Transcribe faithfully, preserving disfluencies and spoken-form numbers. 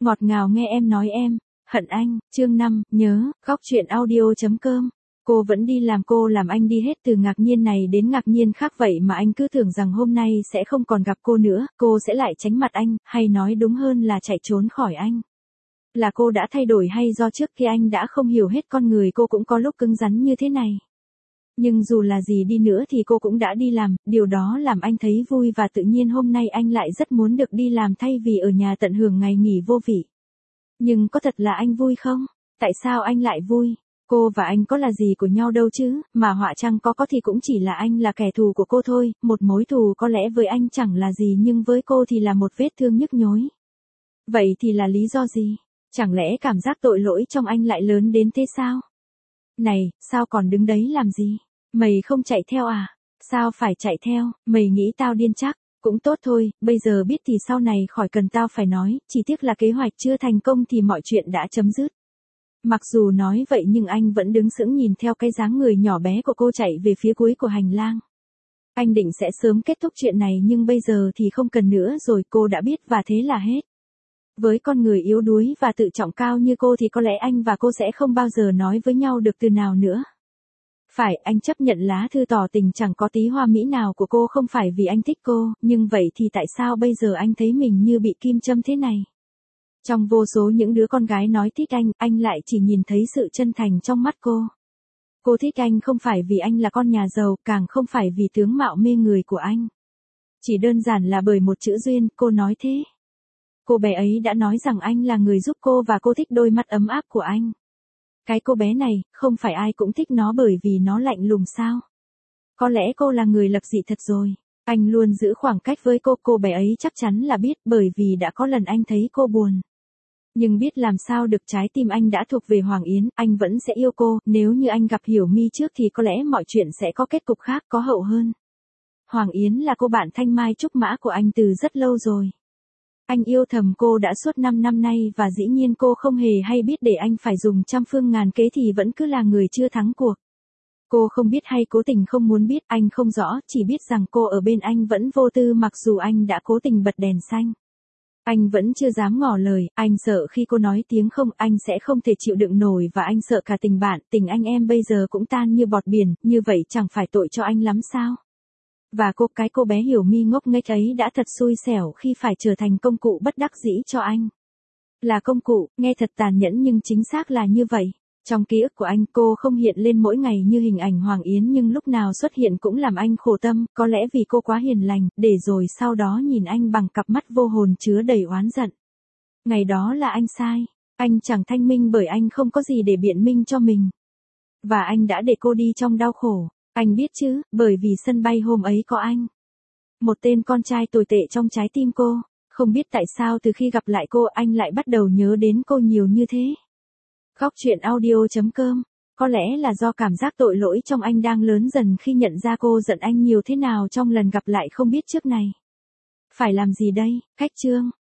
Ngọt ngào nghe em nói em, hận anh, chương năm, nhớ, góc truyện audio.com. Cô vẫn đi làm cô làm anh đi hết từ ngạc nhiên này đến ngạc nhiên khác vậy mà anh cứ tưởng rằng hôm nay sẽ không còn gặp cô nữa, cô sẽ lại tránh mặt anh, hay nói đúng hơn là chạy trốn khỏi anh. Là cô đã thay đổi hay do trước khi anh đã không hiểu hết con người cô cũng có lúc cứng rắn như thế này. Nhưng dù là gì đi nữa thì cô cũng đã đi làm, điều đó làm anh thấy vui và tự nhiên hôm nay anh lại rất muốn được đi làm thay vì ở nhà tận hưởng ngày nghỉ vô vị. Nhưng có thật là anh vui không? Tại sao anh lại vui? Cô và anh có là gì của nhau đâu chứ, mà họa chăng có có thì cũng chỉ là anh là kẻ thù của cô thôi, một mối thù có lẽ với anh chẳng là gì nhưng với cô thì là một vết thương nhức nhối. Vậy thì là lý do gì? Chẳng lẽ cảm giác tội lỗi trong anh lại lớn đến thế sao? Này, sao còn đứng đấy làm gì? Mày không chạy theo à? Sao phải chạy theo, mày nghĩ tao điên chắc? Cũng tốt thôi, bây giờ biết thì sau này khỏi cần tao phải nói, chỉ tiếc là kế hoạch chưa thành công thì mọi chuyện đã chấm dứt. Mặc dù nói vậy nhưng anh vẫn đứng sững nhìn theo cái dáng người nhỏ bé của cô chạy về phía cuối của hành lang. Anh định sẽ sớm kết thúc chuyện này nhưng bây giờ thì không cần nữa rồi, cô đã biết và thế là hết. Với con người yếu đuối và tự trọng cao như cô thì có lẽ anh và cô sẽ không bao giờ nói với nhau được từ nào nữa. Phải, anh chấp nhận lá thư tỏ tình chẳng có tí hoa mỹ nào của cô không phải vì anh thích cô, nhưng vậy thì tại sao bây giờ anh thấy mình như bị kim châm thế này? Trong vô số những đứa con gái nói thích anh, anh lại chỉ nhìn thấy sự chân thành trong mắt cô. Cô thích anh không phải vì anh là con nhà giàu, càng không phải vì tướng mạo mê người của anh. Chỉ đơn giản là bởi một chữ duyên, cô nói thế. Cô bé ấy đã nói rằng anh là người giúp cô và cô thích đôi mắt ấm áp của anh. Cái cô bé này, không phải ai cũng thích nó bởi vì nó lạnh lùng sao? Có lẽ cô là người lập dị thật rồi. Anh luôn giữ khoảng cách với cô, cô bé ấy chắc chắn là biết bởi vì đã có lần anh thấy cô buồn. Nhưng biết làm sao được, trái tim anh đã thuộc về Hoàng Yến, anh vẫn sẽ yêu cô, nếu như anh gặp Hiểu My trước thì có lẽ mọi chuyện sẽ có kết cục khác, có hậu hơn. Hoàng Yến là cô bạn thanh mai trúc mã của anh từ rất lâu rồi. Anh yêu thầm cô đã suốt năm năm nay và dĩ nhiên cô không hề hay biết để anh phải dùng trăm phương ngàn kế thì vẫn cứ là người chưa thắng cuộc. Cô không biết hay cố tình không muốn biết, anh không rõ, chỉ biết rằng cô ở bên anh vẫn vô tư mặc dù anh đã cố tình bật đèn xanh. Anh vẫn chưa dám ngỏ lời, anh sợ khi cô nói tiếng không anh sẽ không thể chịu đựng nổi và anh sợ cả tình bạn, tình anh em bây giờ cũng tan như bọt biển, như vậy chẳng phải tội cho anh lắm sao? Và cô, cái cô bé Hiểu My ngốc nghếch ấy đã thật xui xẻo khi phải trở thành công cụ bất đắc dĩ cho anh. Là công cụ, nghe thật tàn nhẫn nhưng chính xác là như vậy. Trong ký ức của anh, cô không hiện lên mỗi ngày như hình ảnh Hoàng Yến nhưng lúc nào xuất hiện cũng làm anh khổ tâm, có lẽ vì cô quá hiền lành, để rồi sau đó nhìn anh bằng cặp mắt vô hồn chứa đầy oán giận. Ngày đó là anh sai, anh chẳng thanh minh bởi anh không có gì để biện minh cho mình. Và anh đã để cô đi trong đau khổ, anh biết chứ, bởi vì sân bay hôm ấy có anh. Một tên con trai tồi tệ trong trái tim cô, không biết tại sao từ khi gặp lại cô anh lại bắt đầu nhớ đến cô nhiều như thế. Góc truyện audio.com, có lẽ là do cảm giác tội lỗi trong anh đang lớn dần khi nhận ra cô giận anh nhiều thế nào trong lần gặp lại không biết trước này. Phải làm gì đây, khách trương?